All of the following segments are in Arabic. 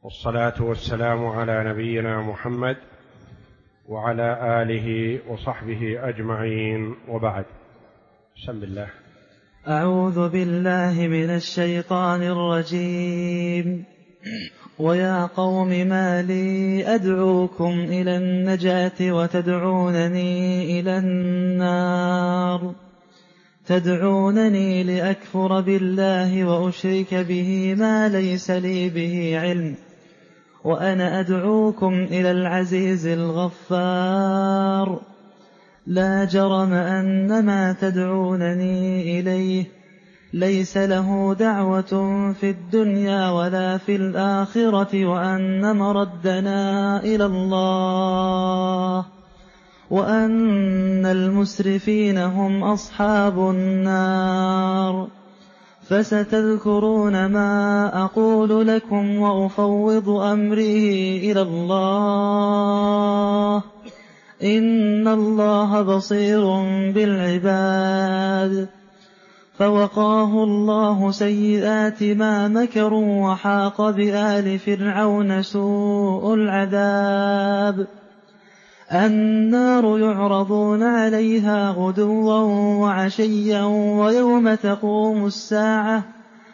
والصلاة والسلام على نبينا محمد وعلى آله وصحبه أجمعين، وبعد. بسم الله. أعوذ بالله من الشيطان الرجيم. ويا قوم ما لي أدعوكم إلى النجاة وتدعونني إلى النار، تدعونني لأكفر بالله وأشرك به ما ليس لي به علم، وأنا أدعوكم إلى العزيز الغفار. لا جرم أن ما تدعونني إليه ليس له دعوة في الدنيا ولا في الآخرة، وأن مردنا إلى الله، وأن المسرفين هم أصحاب النار. فستذكرون ما أقول لكم وأفوض أمري إلى الله، إن الله بصير بالعباد. فوقاه الله سيئات ما مكروا، وحاق بآل فرعون سوء العذاب. النار يعرضون عليها غدوا وعشيا ويوم تقوم الساعة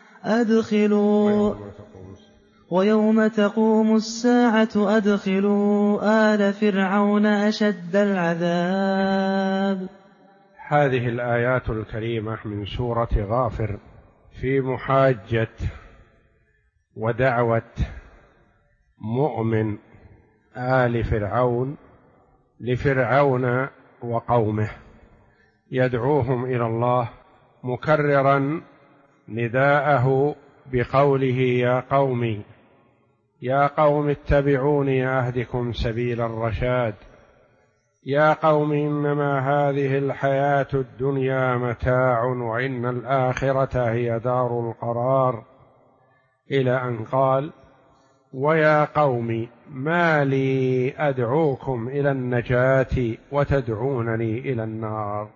أدخلوا آل فرعون أشد العذاب. هذه الآيات الكريمة من سورة غافر في محاجة ودعوة مؤمن آل فرعون لفرعون وقومه، يدعوهم إلى الله مكررا نداءه بقوله: يا قوم اتبعوني أهدكم سبيل الرشاد، يا قوم إنما هذه الحياة الدنيا متاع وإن الآخرة هي دار القرار، إلى أن قال: ويا قوم ما لي أدعوكم إلى النجاة وتدعونني إلى النار.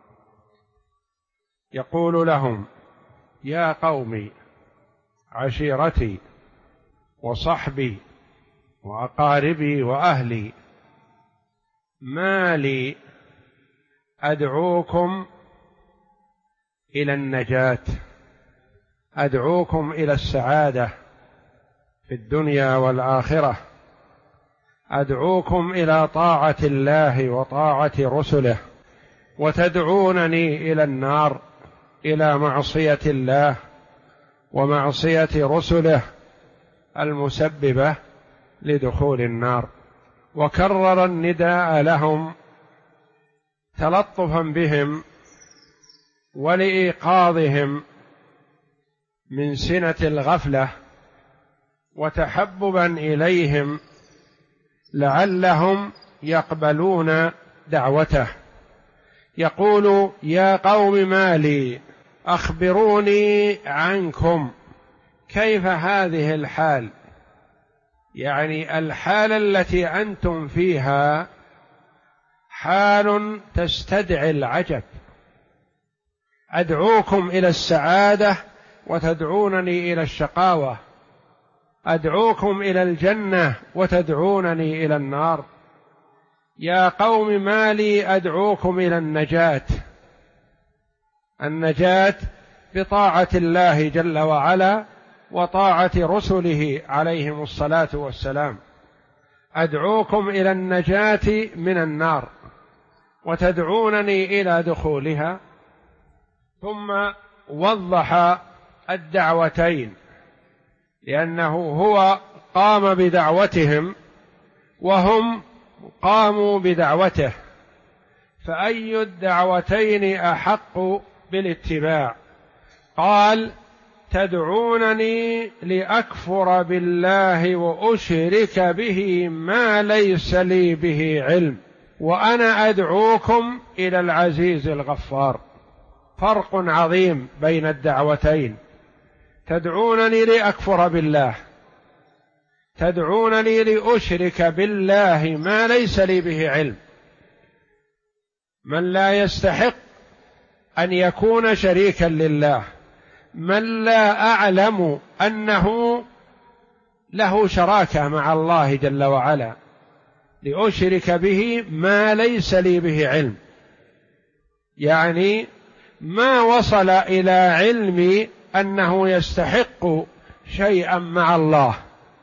يقول لهم: يا قوم، عشيرتي وصحبي وأقاربي وأهلي، ما لي أدعوكم إلى النجاة، أدعوكم إلى السعادة في الدنيا والآخرة، أدعوكم إلى طاعة الله وطاعة رسله، وتدعونني إلى النار، إلى معصية الله ومعصية رسله المسببة لدخول النار. وكرر النداء لهم تلطفا بهم ولإيقاظهم من سنة الغفلة وتحببا إليهم لعلهم يقبلون دعوته. يقول: يا قوم ما لي، أخبروني عنكم، كيف هذه الحال؟ يعني الحال التي أنتم فيها حال تستدعي العجب. أدعوكم إلى السعادة وتدعونني إلى الشقاوة، أدعوكم إلى الجنة وتدعونني إلى النار. يا قوم ما لي أدعوكم إلى النجاة بطاعة الله جل وعلا وطاعة رسله عليهم الصلاة والسلام، أدعوكم إلى النجاة من النار وتدعونني إلى دخولها. ثم وضح الدعوتين، لأنه هو قام بدعوتهم وهم قاموا بدعوته، فأي الدعوتين أحق بالاتباع؟ قال: تدعونني لأكفر بالله وأشرك به ما ليس لي به علم، وأنا أدعوكم إلى العزيز الغفار. فرق عظيم بين الدعوتين. تدعونني لأكفر بالله، تدعونني لأشرك بالله ما ليس لي به علم. من لا يستحق أن يكون شريكا لله، من لا أعلم أنه له شراكة مع الله جل وعلا لأشرك به ما ليس لي به علم، يعني ما وصل إلى علمي أنه يستحق شيئا مع الله،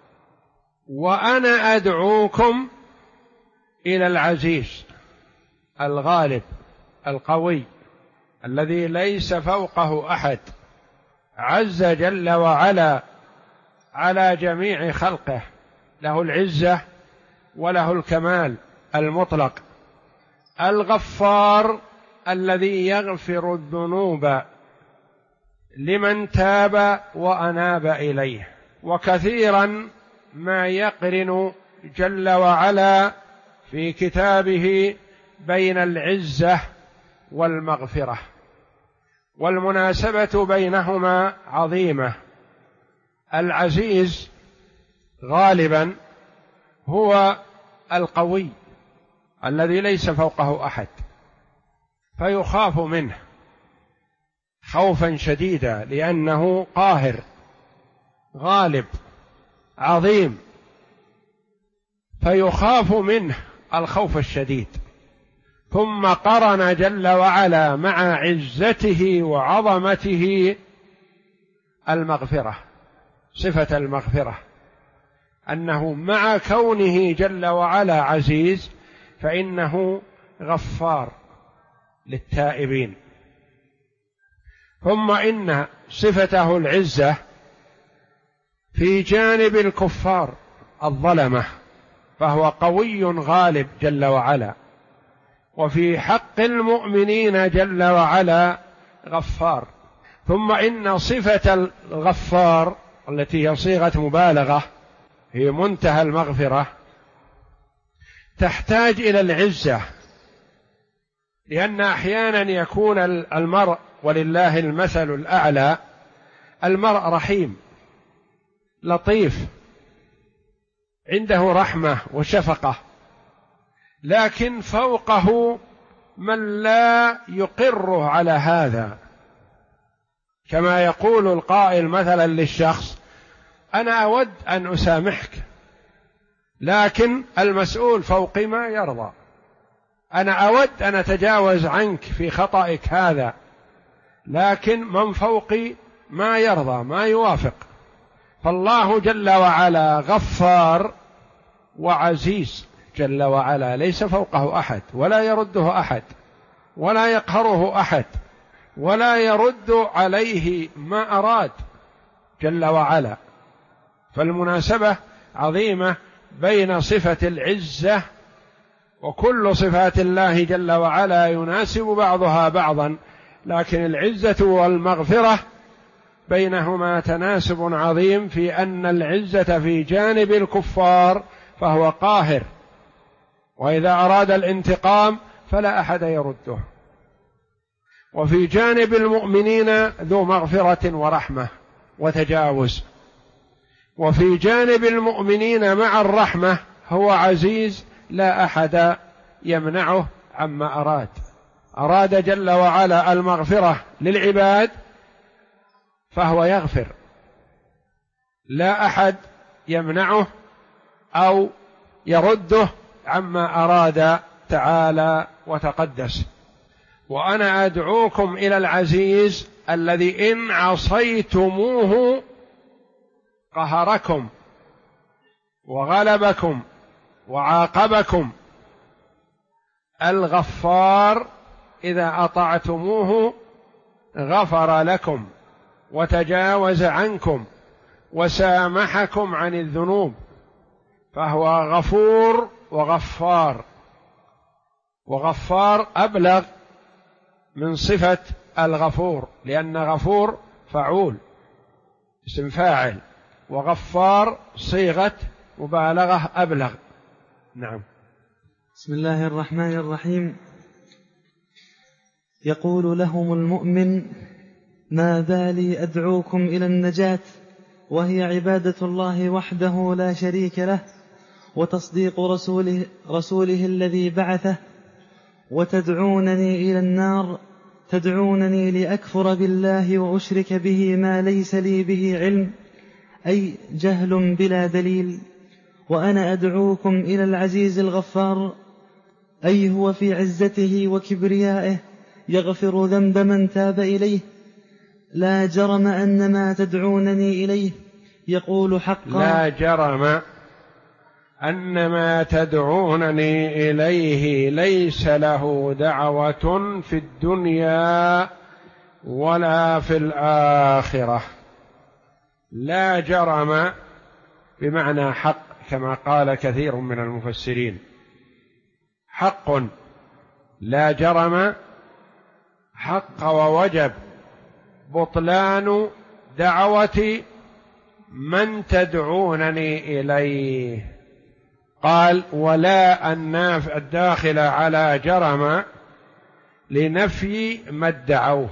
وأنا أدعوكم إلى العزيز الغالب القوي الذي ليس فوقه أحد، عز جل وعلا على جميع خلقه، له العزة وله الكمال المطلق، الغفار الذي يغفر الذنوب لمن تاب وأناب إليه. وكثيرا ما يقرن جل وعلا في كتابه بين العزة والمغفرة، والمناسبة بينهما عظيمة. العزيز غالبا هو القوي الذي ليس فوقه أحد، فيخاف منه خوفا شديدا لأنه قاهر غالب عظيم، فيخاف منه الخوف الشديد. ثم قرن جل وعلا مع عزته وعظمته المغفرة، صفة المغفرة، أنه مع كونه جل وعلا عزيز فإنه غفار للتائبين. ثم إن صفته العزة في جانب الكفار الظلمة، فهو قوي غالب جل وعلا، وفي حق المؤمنين جل وعلا غفار. ثم إن صفة الغفار التي هي صيغة مبالغة هي منتهى المغفرة تحتاج إلى العزة، لأن أحيانا يكون المرء، ولله المثل الأعلى، المرء رحيم لطيف عنده رحمة وشفقة، لكن فوقه من لا يقره على هذا، كما يقول القائل مثلا للشخص: أنا أود أن أسامحك، لكن المسؤول فوقي ما يرضى. أنا أود أن أتجاوز عنك في خطئك هذا، لكن من فوقي ما يرضى ما يوافق. فالله جل وعلا غفار وعزيز جل وعلا، ليس فوقه أحد ولا يرده أحد ولا يقهره أحد ولا يرد عليه ما أراد جل وعلا. فالمناسبة عظيمة بين صفة العزة، وكل صفات الله جل وعلا يناسب بعضها بعضا، لكن العزة والمغفرة بينهما تناسب عظيم، في أن العزة في جانب الكفار فهو قاهر، وإذا أراد الانتقام فلا أحد يرده، وفي جانب المؤمنين ذو مغفرة ورحمة وتجاوز، وفي جانب المؤمنين مع الرحمة هو عزيز لا أحد يمنعه عما أراد. أراد جل وعلا المغفرة للعباد فهو يغفر، لا أحد يمنعه أو يرده عما أراد تعالى وتقدس. وأنا أدعوكم إلى العزيز الذي إن عصيتموه قهركم وغلبكم وعاقبكم، الغفار إذا أطعتموه غفر لكم وتجاوز عنكم وسامحكم عن الذنوب، فهو غفور وغفار. وغفار أبلغ من صفة الغفور، لأن غفور فعول اسم فاعل، وغفار صيغة مبالغة أبلغ. نعم. بسم الله الرحمن الرحيم. يقول لهم المؤمن: ما بالي أدعوكم إلى النجاة، وهي عبادة الله وحده لا شريك له، وتصديق رسوله الذي بعثه، وتدعونني إلى النار، تدعونني لأكفر بالله وأشرك به ما ليس لي به علم، أي جهل بلا دليل. وأنا أدعوكم إلى العزيز الغفار، أي هو في عزته وكبريائه يغفر ذنب من تاب إليه. لا جرم أن ما تدعونني إليه يقول حقا، لا جرم أن ما تدعونني إليه ليس له دعوة في الدنيا ولا في الآخرة. لا جرم بمعنى حق، كما قال كثير من المفسرين، حق، لا جرم حق ووجب بطلان دعوة من تدعونني إليه. قال ولا الناف الداخل على جرم لنفي ما ادعوه.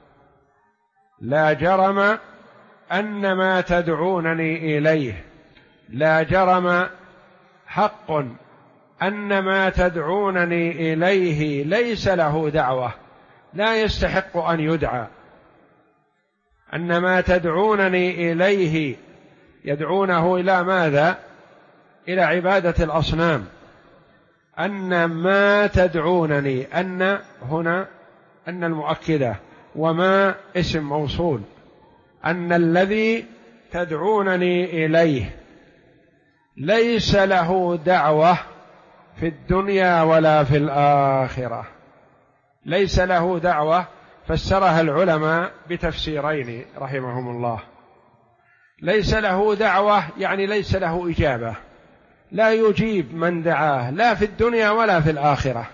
لا جرم أن ما تدعونني إليه، لا جرم حق أن ما تدعونني إليه ليس له دعوة، لا يستحق أن يدعى. أن ما تدعونني إليه يدعونه إلى ماذا؟ إلى عبادة الأصنام. أن ما تدعونني، أن هنا أن المؤكدة، وما اسم موصول، أن الذي تدعونني إليه ليس له دعوة في الدنيا ولا في الآخرة. ليس له دعوة فسرها العلماء بتفسيرين رحمهم الله. ليس له دعوة يعني ليس له إجابة، لا يجيب من دعاه لا في الدنيا ولا في الآخرة.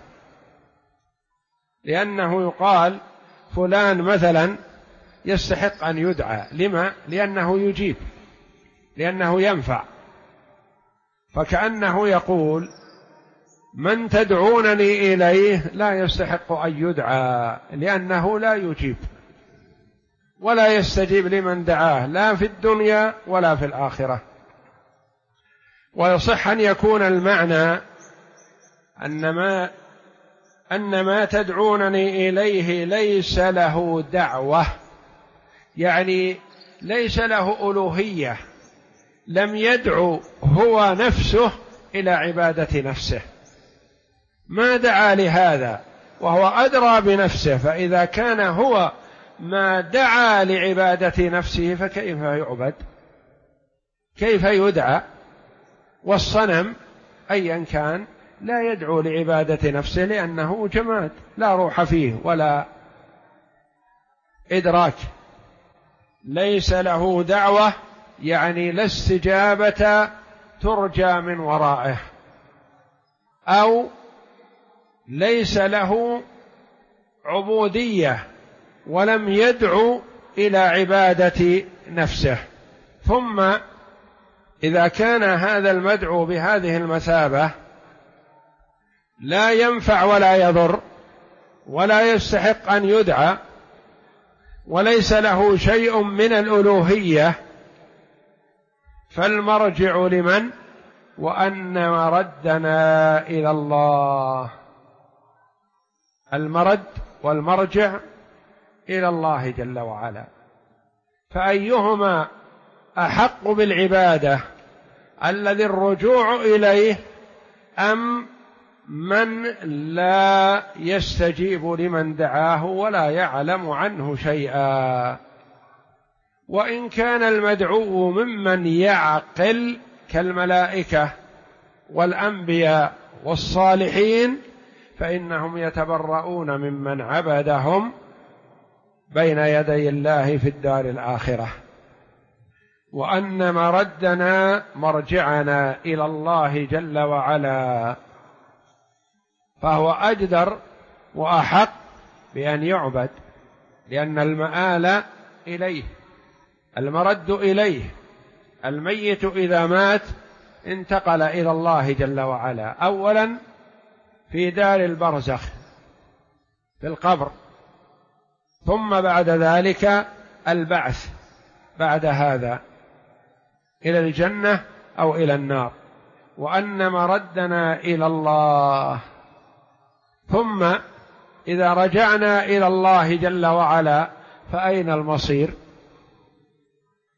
لأنه يقال فلان مثلا يستحق أن يدعى، لما؟ لأنه يجيب، لأنه ينفع. فكأنه يقول من تدعونني إليه لا يستحق أن يدعى، لأنه لا يجيب ولا يستجيب لمن دعاه لا في الدنيا ولا في الآخرة. ويصح أن يكون المعنى أن ما تدعونني إليه ليس له دعوة، يعني ليس له ألوهية، لم يدعو هو نفسه إلى عبادة نفسه، ما دعا لهذا وهو أدرى بنفسه. فإذا كان هو ما دعا لعبادة نفسه فكيف يعبد؟ كيف يدعى؟ والصنم أيا كان لا يدعو لعبادة نفسه لأنه جماد لا روح فيه ولا إدراك. ليس له دعوة يعني لا استجابة ترجى من ورائه، أو ليس له عبودية ولم يدعو إلى عبادة نفسه. ثم إذا كان هذا المدعو بهذه المثابة لا ينفع ولا يضر ولا يستحق أن يدعى وليس له شيء من الألوهية، فالمرجع لمن؟ وأن مردنا إلى الله. المرد والمرجع إلى الله جل وعلا. فأيهما أحق بالعبادة، الذي الرجوع إليه أم من لا يستجيب لمن دعاه ولا يعلم عنه شيئا؟ وإن كان المدعو ممن يعقل كالملائكة والأنبياء والصالحين فإنهم يتبرؤون ممن عبدهم بين يدي الله في الدار الآخرة. وأن مردنا مرجعنا إلى الله جل وعلا، فهو أجدر وأحق بأن يعبد، لأن المآل إليه، المرد إليه. الميت إذا مات انتقل إلى الله جل وعلا، أولا في دار البرزخ في القبر، ثم بعد ذلك البعث بعد هذا إلى الجنة أو إلى النار. وأن مردنا إلى الله، ثم إذا رجعنا إلى الله جل وعلا فأين المصير؟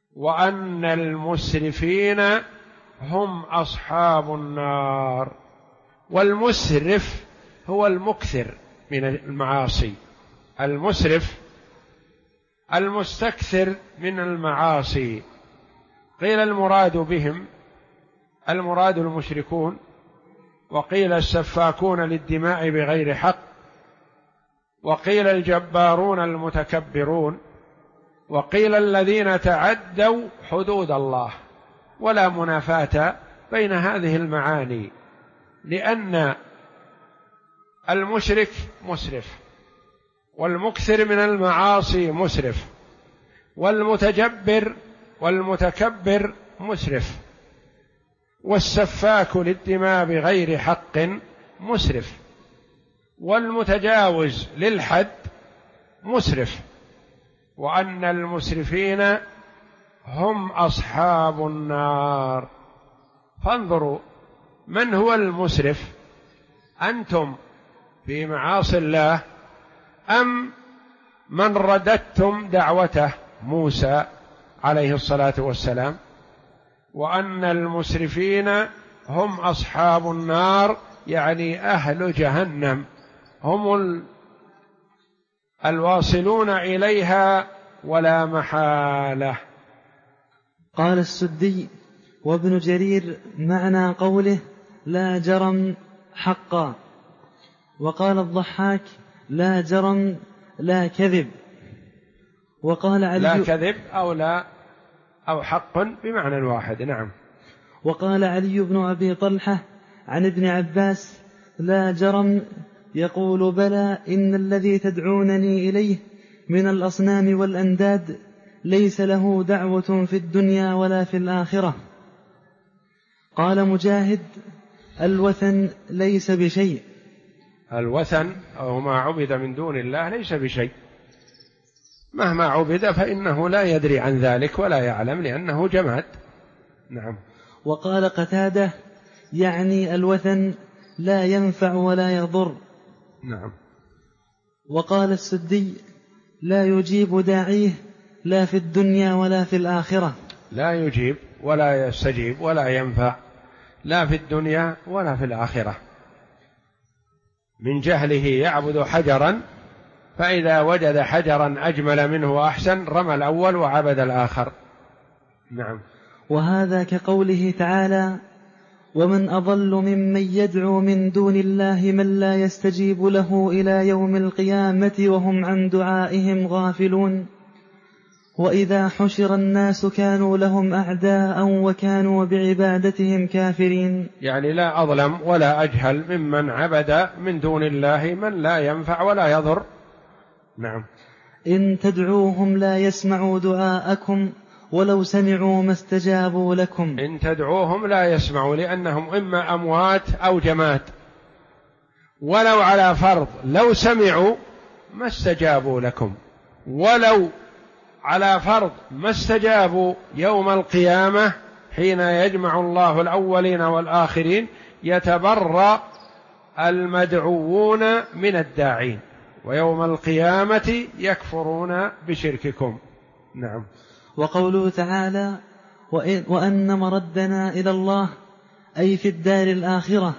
وأن المسرفين هم أصحاب النار. والمسرف هو المكثر من المعاصي، المسرف المستكثر من المعاصي. قيل المراد بهم المراد المشركون، وقيل السفاكون للدماء بغير حق، وقيل الجبارون المتكبرون، وقيل الذين تعدوا حدود الله. ولا منافاة بين هذه المعاني، لأن المشرك مسرف، والمكثر من المعاصي مسرف، والمتجبر والمتكبر مسرف، والسفاك للدماء بغير حق مسرف، والمتجاوز للحد مسرف. وأن المسرفين هم أصحاب النار. فانظروا من هو المسرف، أنتم في معاصي الله أم من رددتم دعوته موسى عليه الصلاة والسلام؟ وأن المسرفين هم أصحاب النار، يعني أهل جهنم، هم الواصلون إليها ولا محالة. قال السدي وابن جرير معنى قوله لا جرم حقا، وقال الضحاك لا جرم لا كذب، وقال علي لا كذب أو حق بمعنى واحد. نعم. وقال علي بن أبي طلحة عن ابن عباس لا جرم يقول بلى إن الذي تدعونني إليه من الأصنام والأنداد ليس له دعوة في الدنيا ولا في الآخرة. قال مجاهد الوثن ليس بشيء. الوثن أو ما عبد من دون الله ليس بشيء، مهما عبد فإنه لا يدري عن ذلك ولا يعلم لأنه جماد. نعم. وقال قتادة يعني الوثن لا ينفع ولا يضر. نعم. وقال السدي لا يجيب داعيه لا في الدنيا ولا في الآخرة. لا يجيب ولا يستجيب ولا ينفع لا في الدنيا ولا في الآخرة. من جهله يعبد حجرا، فإذا وجد حجرا أجمل منه وأحسن رمى الأول وعبد الآخر. نعم. وهذا كقوله تعالى ومن أضل ممن يدعو من دون الله من لا يستجيب له إلى يوم القيامة وهم عن دعائهم غافلون. وإذا حشر الناس كانوا لهم أعداء وكانوا بعبادتهم كافرين. يعني لا أظلم ولا أجهل ممن عبد من دون الله من لا ينفع ولا يضر. نعم. إن تدعوهم لا يسمعوا دعاءكم ولو سمعوا ما استجابوا لكم. إن تدعوهم لا يسمعوا، لأنهم إما أموات أو جماد، ولو على فرض لو سمعوا ما استجابوا لكم، ولو على فرض ما استجابوا يوم القيامة حين يجمع الله الأولين والآخرين يتبرأ المدعوون من الداعين، ويوم القيامة يكفرون بشرككم. نعم. وقوله تعالى وأن مردنا إلى الله أي في الدار الآخرة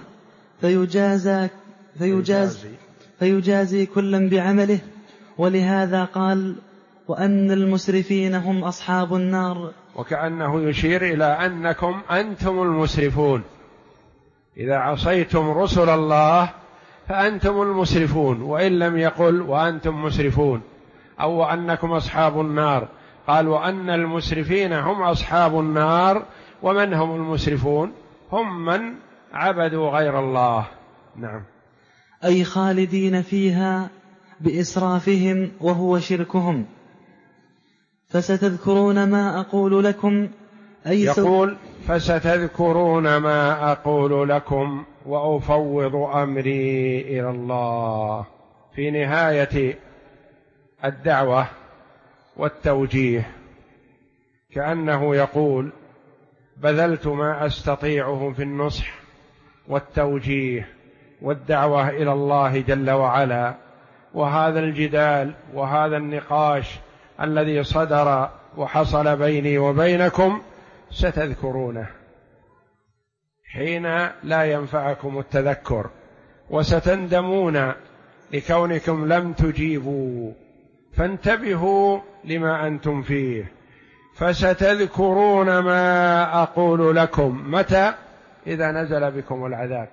فيجازي كلا بعمله. ولهذا قال وأن المسرفين هم أصحاب النار، وكأنه يشير إلى أنكم أنتم المسرفون، إذا عصيتم رسل الله فأنتم المسرفون، وإن لم يقل وأنتم مسرفون أو وأنكم أصحاب النار، قال وأن المسرفين هم أصحاب النار. ومن هم المسرفون؟ هم من عبدوا غير الله. نعم. أي خالدين فيها بإسرافهم وهو شركهم. فستذكرون ما أقول لكم يقول فستذكرون ما أقول لكم وأفوض أمري إلى الله. في نهاية الدعوة والتوجيه كأنه يقول بذلت ما أستطيعه في النصح والتوجيه والدعوة إلى الله جل وعلا. وهذا الجدال وهذا النقاش الذي صدر وحصل بيني وبينكم ستذكرونه حين لا ينفعكم التذكر، وستندمون لكونكم لم تجيبوا، فانتبهوا لما أنتم فيه. فستذكرون ما أقول لكم. متى؟ إذا نزل بكم العذاب.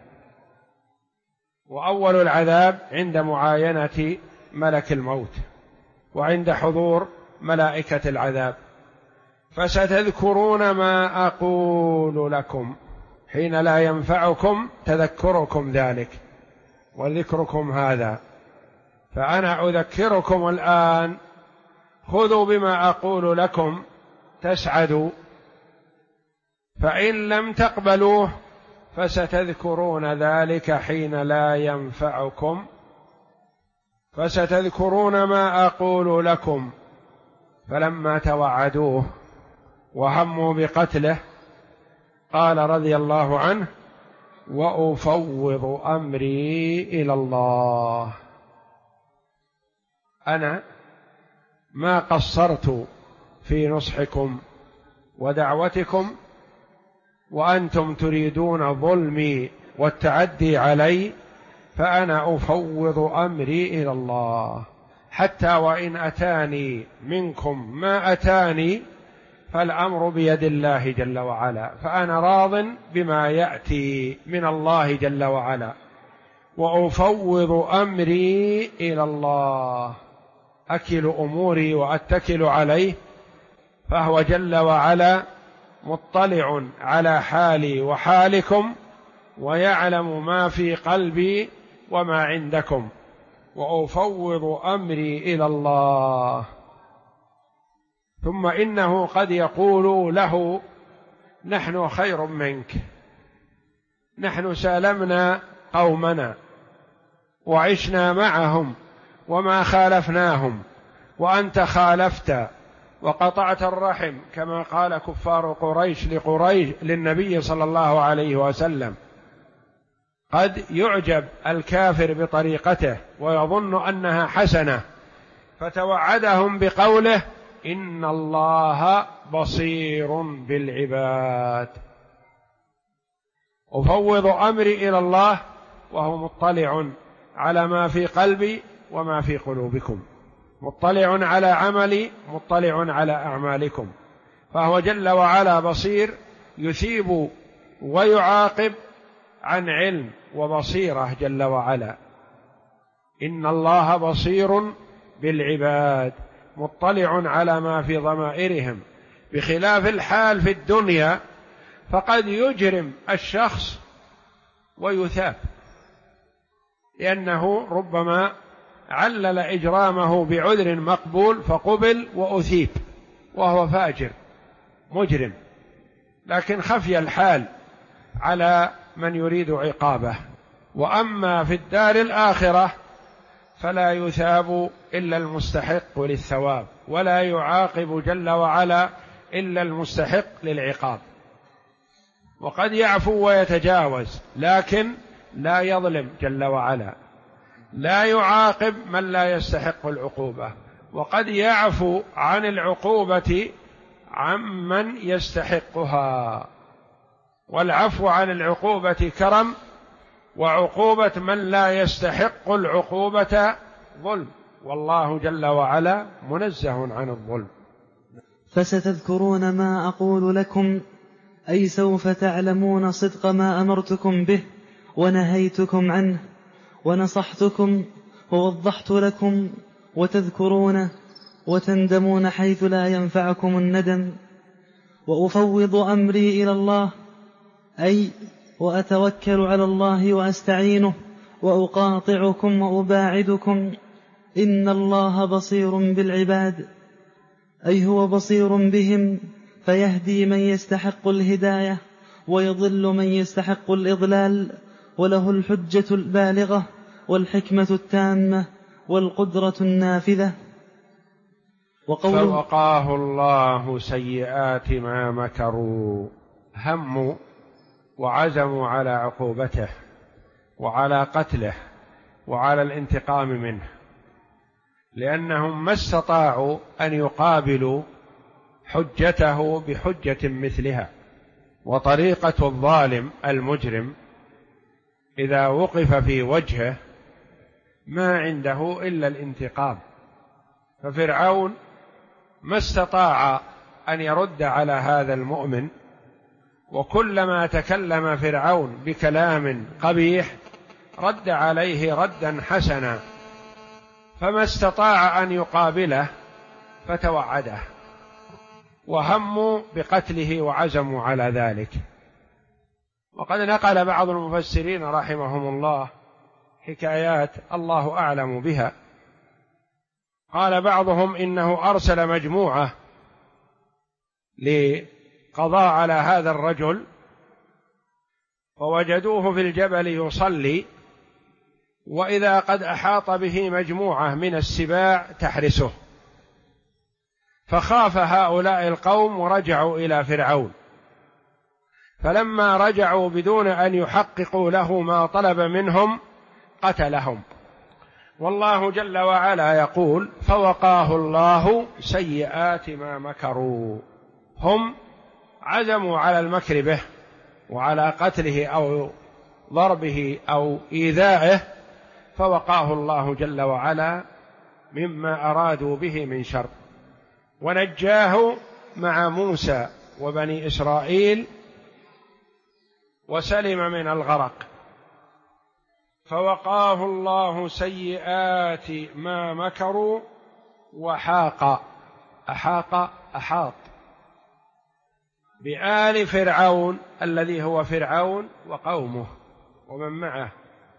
وأول العذاب عند معاينة ملك الموت وعند حضور ملائكة العذاب. فستذكرون ما أقول لكم حين لا ينفعكم تذكركم ذلك وذكركم هذا. فأنا أذكركم الآن، خذوا بما أقول لكم تسعدوا، فإن لم تقبلوه فستذكرون ذلك حين لا ينفعكم. فستذكرون ما أقول لكم. فلما توعدوه وهموا بقتله قال رضي الله عنه: وأفوض أمري إلى الله. أنا ما قصرت في نصحكم ودعوتكم وأنتم تريدون ظلمي والتعدي علي، فأنا أفوض أمري إلى الله، حتى وإن أتاني منكم ما أتاني فالأمر بيد الله جل وعلا، فأنا راض بما يأتي من الله جل وعلا. وأفوض أمري إلى الله، أكل أموري وأتكل عليه، فهو جل وعلا مطلع على حالي وحالكم ويعلم ما في قلبي وما عندكم. وأفوض أمري إلى الله. ثم إنه قد يقول له: نحن خير منك، نحن سالمنا قومنا وعشنا معهم وما خالفناهم، وأنت خالفت وقطعت الرحم، كما قال كفار قريش للنبي صلى الله عليه وسلم. قد يعجب الكافر بطريقته ويظن أنها حسنة، فتوعدهم بقوله: إن الله بصير بالعباد. أفوض أمري إلى الله وهو مطلع على ما في قلبي وما في قلوبكم، مطلع على عملي، مطلع على أعمالكم، فهو جل وعلا بصير، يثيب ويعاقب عن علم وبصيرة جل وعلا. إن الله بصير بالعباد، مطلع على ما في ضمائرهم، بخلاف الحال في الدنيا، فقد يجرم الشخص ويثاب، لأنه ربما علل إجرامه بعذر مقبول فقبل وأثيب وهو فاجر مجرم، لكن خفي الحال على من يريد عقابه. وأما في الدار الآخرة فلا يثاب إلا المستحق للثواب، ولا يعاقب جل وعلا إلا المستحق للعقاب. وقد يعفو ويتجاوز، لكن لا يظلم جل وعلا، لا يعاقب من لا يستحق العقوبة، وقد يعفو عن العقوبة عمن يستحقها. والعفو عن العقوبة كرم، وعقوبة من لا يستحق العقوبة ظلم، والله جل وعلا منزه عن الظلم. فستذكرون ما أقول لكم، أي سوف تعلمون صدق ما أمرتكم به ونهيتكم عنه، ونصحتكم ووضحت لكم، وتذكرون وتندمون حيث لا ينفعكم الندم. وأفوض أمري إلى الله، أي وأتوكل على الله وأستعينه، وأقاطعكم وأباعدكم. إن الله بصير بالعباد، أي هو بصير بهم، فيهدي من يستحق الهداية ويضل من يستحق الإضلال، وله الحجة البالغة والحكمة التامة والقدرة النافذة. فوقاه الله سيئات ما مكروا، هموا وعزموا على عقوبته وعلى قتله وعلى الانتقام منه، لأنهم ما استطاعوا أن يقابلوا حجته بحجة مثلها. وطريقة الظالم المجرم إذا وقف في وجهه ما عنده إلا الانتقام، ففرعون ما استطاع أن يرد على هذا المؤمن، وكلما تكلم فرعون بكلام قبيح رد عليه ردا حسنا، فما استطاع أن يقابله فتوعده، وهموا بقتله وعزموا على ذلك. وقد نقل بعض المفسرين رحمهم الله حكايات الله أعلم بها. قال بعضهم إنه أرسل مجموعة لقضاء على هذا الرجل، فوجدوه في الجبل يصلي، وإذا قد أحاط به مجموعة من السباع تحرسه، فخاف هؤلاء القوم ورجعوا إلى فرعون، فلما رجعوا بدون أن يحققوا له ما طلب منهم قتلهم. والله جل وعلا يقول: فوقاه الله سيئات ما مكروا. هم عزموا على المكر به وعلى قتله أو ضربه أو إيذائه، فوقاه الله جل وعلا مما أرادوا به من شر، ونجاه مع موسى وبني إسرائيل وسلم من الغرق. فوقاه الله سيئات ما مكروا أحاط بآل فرعون الذي هو فرعون وقومه ومن معه،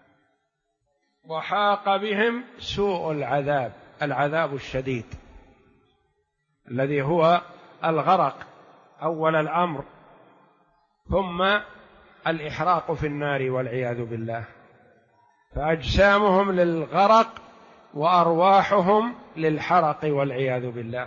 وحاق بهم سوء العذاب الشديد الذي هو الغرق أول الأمر، ثم الإحراق في النار والعياذ بالله. فأجسامهم للغرق وأرواحهم للحرق والعياذ بالله.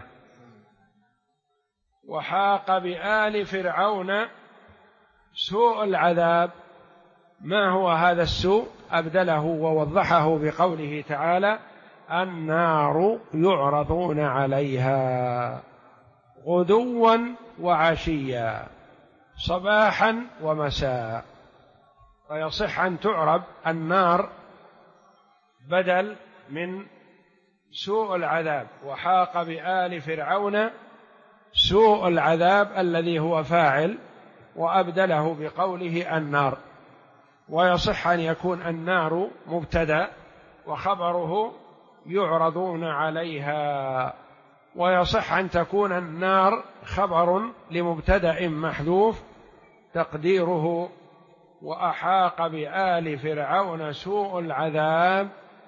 وحاق بآل فرعون سوء العذاب. ما هو هذا السوء؟ أبدله ووضحه بقوله تعالى: النار يعرضون عليها غدوا وعشيا صباحا ومساء. فيصح أن تعرب النار بدل من سوء العذاب، وحاق بآل فرعون سوء العذاب الذي هو فاعل، وأبدله بقوله النار. ويصح أن يكون النار مبتدأ وخبره يعرضون عليها، ويصح أن تكون النار خبر لمبتدأ محذوف تقديره وأحاق بآل فرعون سوء العذاب.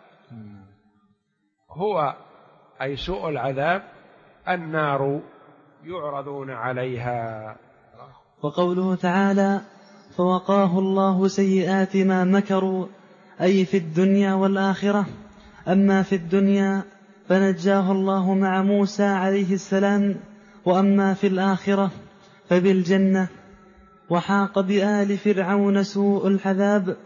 هو أي سوء العذاب النار يعرضون عليها. وقوله تعالى: فوقاه الله سيئات ما مكروا، أي في الدنيا والآخرة. أما في الدنيا فنجاه الله مع موسى عليه السلام، وأما في الآخرة فبالجنة. وحاق بآل فرعون سوء العذاب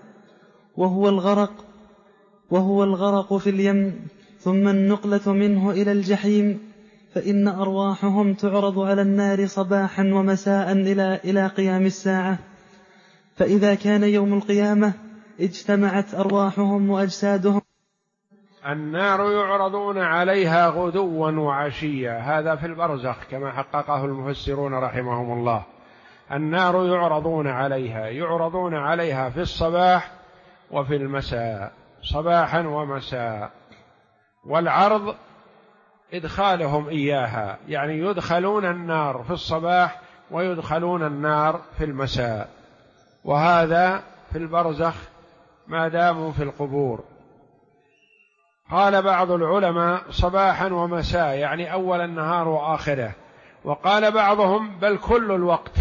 وهو الغرق في اليم، ثم النقلة منه إلى الجحيم، فإن أرواحهم تعرض على النار صباحا ومساء إلى قيام الساعة. فإذا كان يوم القيامة اجتمعت أرواحهم وأجسادهم. النار يعرضون عليها غدوا وعشيا، هذا في البرزخ كما حققه المفسرون رحمهم الله. النار يعرضون عليها في الصباح وفي المساء، صباحا ومساء. والعرض إدخالهم إياها، يعني يدخلون النار في الصباح ويدخلون النار في المساء، وهذا في البرزخ ما داموا في القبور. قال بعض العلماء صباحا ومساء، يعني أول النهار وآخره. وقال بعضهم بل كل الوقت،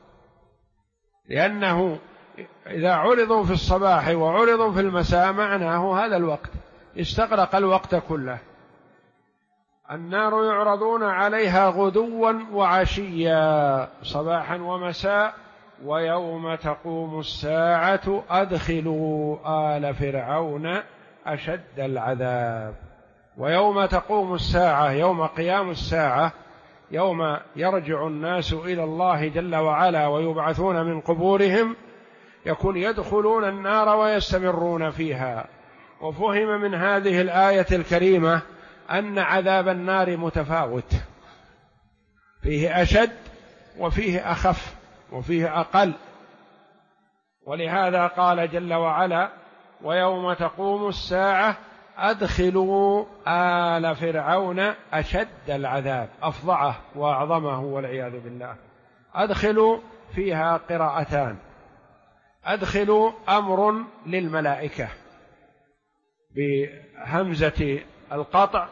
لأنه إذا عرضوا في الصباح وعرضوا في المساء معناه هذا الوقت، استغرق الوقت كله. النار يعرضون عليها غدوا وعشيا صباحا ومساء، ويوم تقوم الساعة أدخلوا آل فرعون أشد العذاب. ويوم تقوم الساعة، يوم قيام الساعة، يوم يرجع الناس إلى الله جل وعلا ويبعثون من قبورهم يكون يدخلون النار ويستمرون فيها. وفهم من هذه الآية الكريمة أن عذاب النار متفاوت، فيه أشد وفيه أخف وفيه أقل، ولهذا قال جل وعلا: ويوم تقوم الساعة أدخلوا آل فرعون أشد العذاب، أفظعه وأعظمه والعياذ بالله. أدخلوا فيها قراءتان، أدخلوا أمر للملائكة بهمزة القطع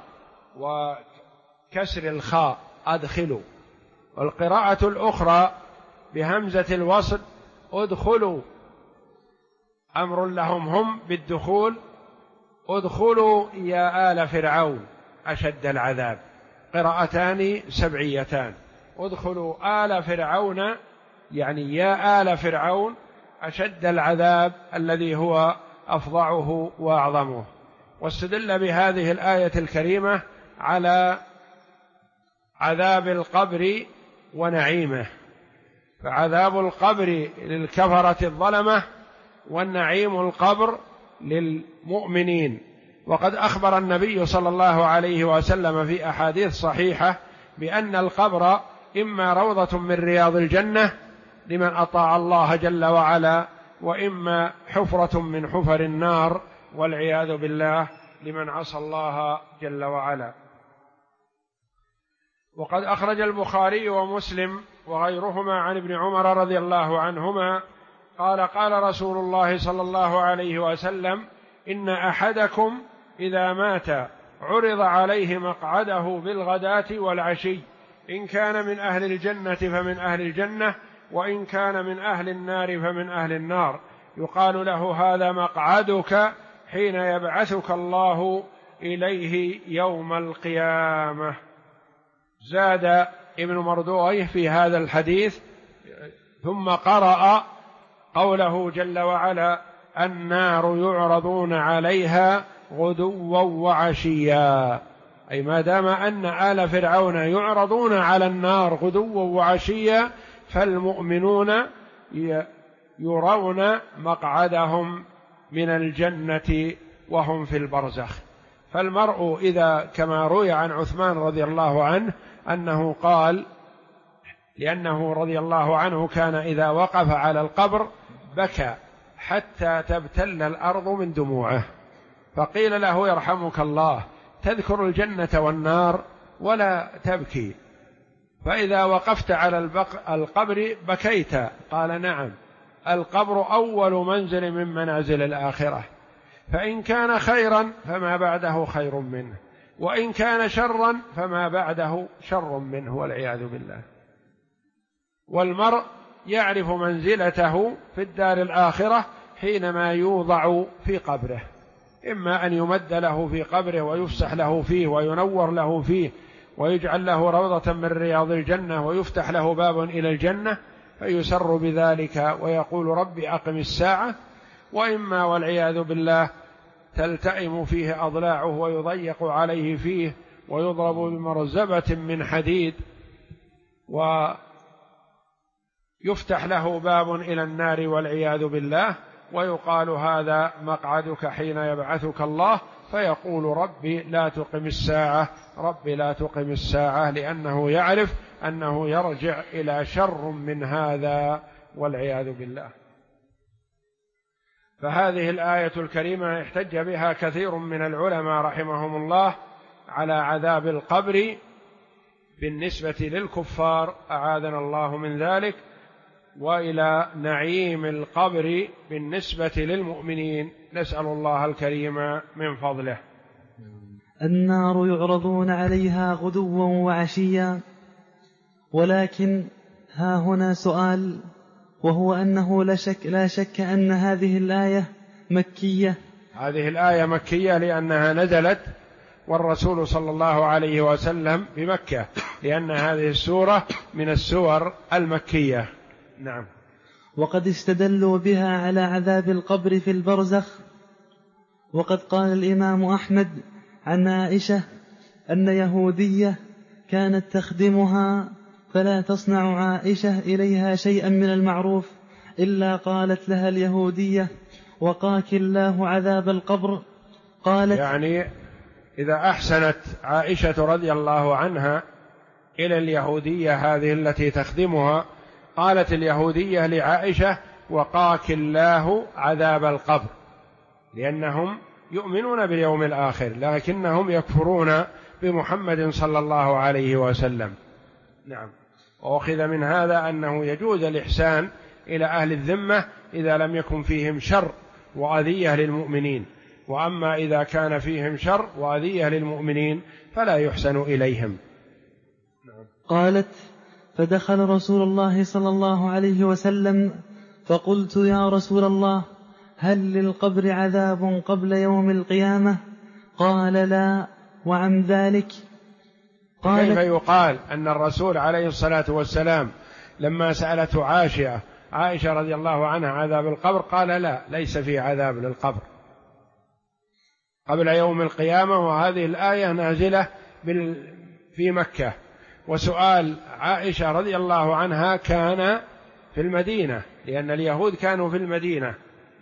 وكسر الخاء أدخلوا، والقراءة الأخرى بهمزة الوصل ادخلوا، أمر لهم هم بالدخول، ادخلوا يا آل فرعون أشد العذاب. قراءتان سبعيتان، ادخلوا آل فرعون يعني يا آل فرعون أشد العذاب الذي هو أفظعه وأعظمه. واستدل بهذه الآية الكريمة على عذاب القبر ونعيمه، فعذاب القبر للكفرة الظلمة والنعيم القبر للمؤمنين. وقد أخبر النبي صلى الله عليه وسلم في أحاديث صحيحة بأن القبر إما روضة من رياض الجنة لمن أطاع الله جل وعلا، وإما حفرة من حفر النار والعياذ بالله لمن عصى الله جل وعلا. وقد أخرج البخاري ومسلم وغيرهما عن ابن عمر رضي الله عنهما قال: قال رسول الله صلى الله عليه وسلم: إن أحدكم إذا مات عرض عليه مقعده بالغداة والعشي، إن كان من أهل الجنة فمن أهل الجنة، وإن كان من أهل النار فمن أهل النار، يقال له: هذا مقعدك حين يبعثك الله إليه يوم القيامة. زاد ابن مردويه في هذا الحديث: ثم قرأ قوله جل وعلا: النار يعرضون عليها غدوا وعشيا، أي ما دام أن آل فرعون يعرضون على النار غدوا وعشيا، فالمؤمنون يرون مقعدهم من الجنة وهم في البرزخ. فالمرء إذا كما روي عن عثمان رضي الله عنه أنه قال، لأنه رضي الله عنه كان إذا وقف على القبر بكى حتى تبتل الأرض من دموعه، فقيل له: يرحمك الله، تذكر الجنة والنار ولا تبكي، فإذا وقفت على القبر بكيت؟ قال: نعم، القبر أول منزل من منازل الآخرة، فإن كان خيرا فما بعده خير منه، وإن كان شرا فما بعده شر منه والعياذ بالله. والمرء يعرف منزلته في الدار الآخرة حينما يوضع في قبره، إما أن يمد له في قبره ويفسح له فيه وينور له فيه ويجعل له روضة من رياض الجنة ويفتح له باب إلى الجنة فيسر بذلك ويقول: ربي أقم الساعة، وإما والعياذ بالله تلتئم فيه أضلاعه ويضيق عليه فيه ويضرب بمرزبة من حديد ويفتح له باب إلى النار والعياذ بالله، ويقال: هذا مقعدك حين يبعثك الله، فيقول: ربي لا تقم الساعة، ربي لا تقم الساعة، لأنه يعرف أنه يرجع إلى شر من هذا والعياذ بالله. فهذه الآية الكريمة احتج بها كثير من العلماء رحمهم الله على عذاب القبر بالنسبة للكفار، أعاذنا الله من ذلك، وإلى نعيم القبر بالنسبة للمؤمنين، نسأل الله الكريم من فضله. النار يعرضون عليها غدوا وعشيا، ولكن ها هنا سؤال، وهو أنه لا شك أن هذه الآية مكية. هذه الآية مكية لأنها نزلت والرسول صلى الله عليه وسلم بمكة، لأن هذه السورة من السور المكية. نعم. وقد استدلوا بها على عذاب القبر في البرزخ. وقد قال الإمام أحمد عن عائشة أن يهودية كانت تخدمها فلا تصنع عائشة إليها شيئا من المعروف إلا قالت لها اليهودية وقاك الله عذاب القبر. قالت يعني إذا أحسنت عائشة رضي الله عنها إلى اليهودية هذه التي تخدمها، قالت اليهودية لعائشة وقاك الله عذاب القبر، لأنهم يؤمنون باليوم الآخر لكنهم يكفرون بمحمد صلى الله عليه وسلم. نعم. وأخذ من هذا أنه يجوز الإحسان إلى أهل الذمة إذا لم يكن فيهم شر وأذية للمؤمنين، وأما إذا كان فيهم شر وأذية للمؤمنين فلا يحسن إليهم. قالت فدخل رسول الله صلى الله عليه وسلم فقلت يا رسول الله هل للقبر عذاب قبل يوم القيامة؟ قال لا، وعن ذلك؟ كيف يقال أن الرسول عليه الصلاة والسلام لما سألته عائشة رضي الله عنها عذاب القبر قال لا، ليس في عذاب للقبر قبل يوم القيامة، وهذه الآية نازلة في مكة، وسؤال عائشة رضي الله عنها كان في المدينة لأن اليهود كانوا في المدينة.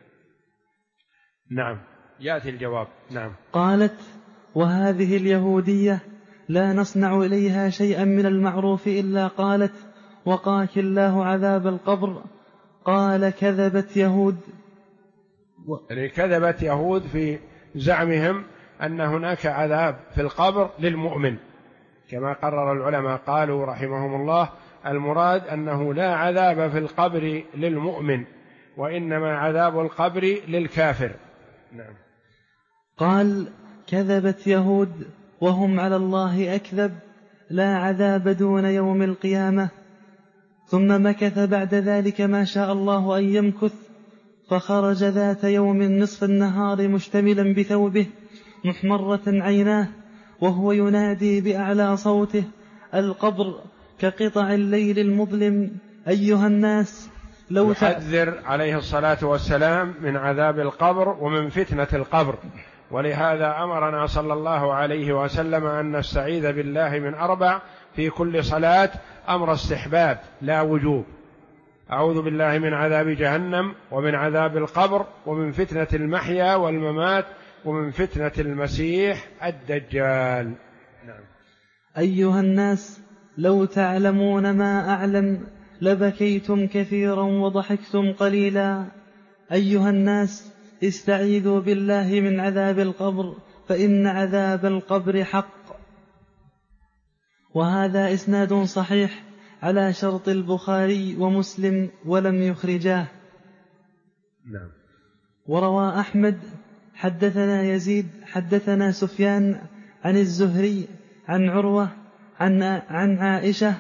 نعم، يأتي الجواب. نعم. قالت وهذه اليهودية لا نصنع إليها شيئا من المعروف إلا قالت وقاك الله عذاب القبر. قال كذبت يهود. يعني كذبت يهود في زعمهم أن هناك عذاب في القبر للمؤمن، كما قرر العلماء قالوا رحمهم الله المراد أنه لا عذاب في القبر للمؤمن، وإنما عذاب القبر للكافر. نعم. قال كذبت يهود وهم على الله أكذب، لا عذاب دون يوم القيامة. ثم مكث بعد ذلك ما شاء الله أن يمكث، فخرج ذات يوم نصف النهار مشتملا بثوبه محمرة عيناه وهو ينادي بأعلى صوته القبر كقطع الليل المظلم أيها الناس لو يحذر عليه الصلاة والسلام من عذاب القبر ومن فتنة القبر، ولهذا أمرنا صلى الله عليه وسلم أن نستعيذ بالله من 4 في كل صلاة، أمر استحباب لا وجوب. أعوذ بالله من عذاب جهنم ومن عذاب القبر ومن فتنة المحيا والممات ومن فتنة المسيح الدجال. نعم. أيها الناس لو تعلمون ما أعلم لبكيتم كثيرا وضحكتم قليلا. أيها الناس استعيذوا بالله من عذاب القبر فإن عذاب القبر حق. وهذا إسناد صحيح على شرط البخاري ومسلم ولم يخرجاه. نعم. وروى أحمد حدثنا يزيد حدثنا سفيان عن الزهري عن عروة عن عائشة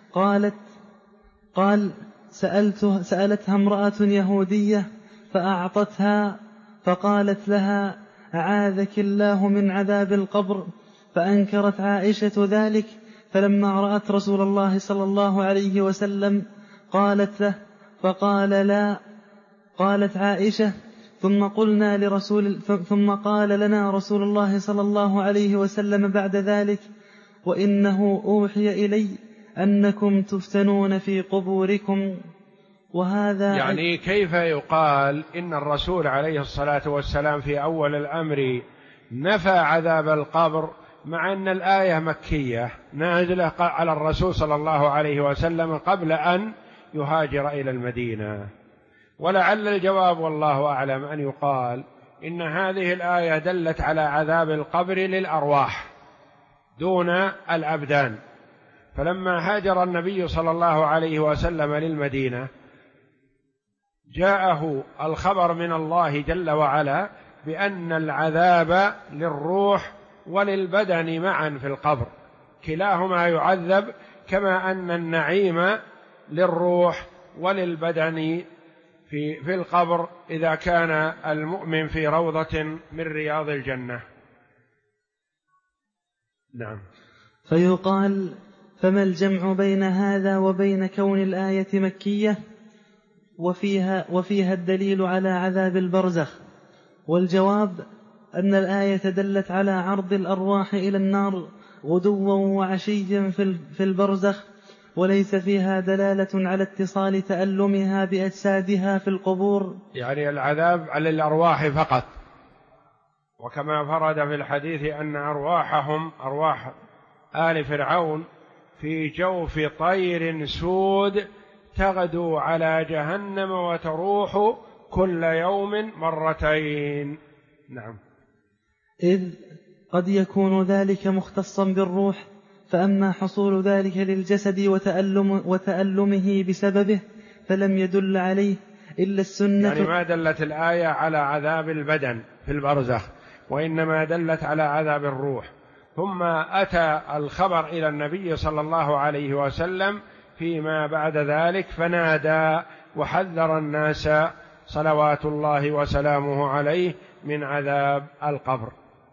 قال سألتها امرأة يهودية فأعطتها فقالت لها أعاذك الله من عذاب القبر، فأنكرت عائشة ذلك، فلما رأت رسول الله صلى الله عليه وسلم قالت له فقال لا. قالت عائشة ثم قال لنا رسول الله صلى الله عليه وسلم بعد ذلك وإنه أوحي إلي أنكم تفتنون في قبوركم. وهذا يعني كيف يقال إن الرسول عليه الصلاة والسلام في أول الأمر نفى عذاب القبر مع أن الآية مكية نازلة على الرسول صلى الله عليه وسلم قبل أن يهاجر إلى المدينة؟ ولعل الجواب والله أعلم أن يقال إن هذه الآية دلت على عذاب القبر للأرواح دون الأبدان، فلما هاجر النبي صلى الله عليه وسلم للمدينة جاءه الخبر من الله جل وعلا بأن العذاب للروح وللبدن معا في القبر، كلاهما يعذب، كما أن النعيم للروح وللبدن في القبر إذا كان المؤمن في روضة من رياض الجنة. نعم. فيقال فما الجمع بين هذا وبين كون الآية مكية وفيها الدليل على عذاب البرزخ؟ والجواب أن الآية دلت على عرض الأرواح إلى النار غدوا وعشيا في البرزخ، وليس فيها دلالة على اتصال تألمها بأجسادها في القبور. يعني العذاب على الأرواح فقط، وكما فرد في الحديث أن أرواحهم أرواح آل فرعون في جوف طير سود تغدو على جهنم وتروح كل يوم مرتين. نعم. إذ قد يكون ذلك مختصا بالروح، فأما حصول ذلك للجسد وتألمه بسببه فلم يدل عليه إلا السنة. يعني ما دلت الآية على عذاب البدن في البرزخ، وإنما دلت على عذاب الروح. ثم أتى الخبر إلى النبي صلى الله عليه وسلم فيما بعد ذلك فنادى وحذر الناس صلوات الله وسلامه عليه من عذاب القبر.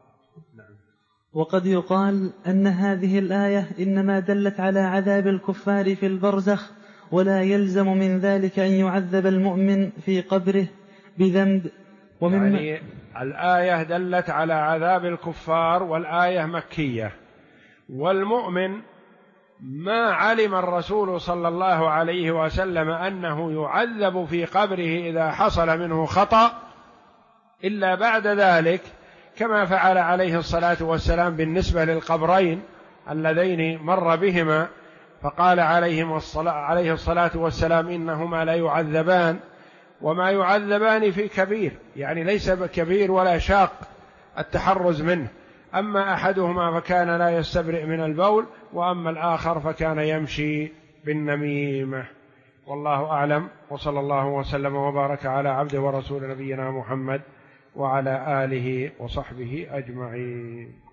وقد يقال أن هذه الآية إنما دلت على عذاب الكفار في البرزخ، ولا يلزم من ذلك أن يعذب المؤمن في قبره بذنب. يعني الآية دلت على عذاب الكفار والآية مكية، والمؤمن ما علم الرسول صلى الله عليه وسلم أنه يعذب في قبره إذا حصل منه خطأ إلا بعد ذلك، كما فعل عليه الصلاة والسلام بالنسبة للقبرين اللذين مر بهما، فقال عليه الصلاة والسلام إنهما لا يعذبان وما يعذبان في كبير، يعني ليس كبير ولا شاق التحرز منه، أما أحدهما فكان لا يستبرئ من البول، وأما الآخر فكان يمشي بالنميمة. والله أعلم، وصلى الله وسلم وبارك على عبده ورسول نبينا محمد وعلى آله وصحبه أجمعين.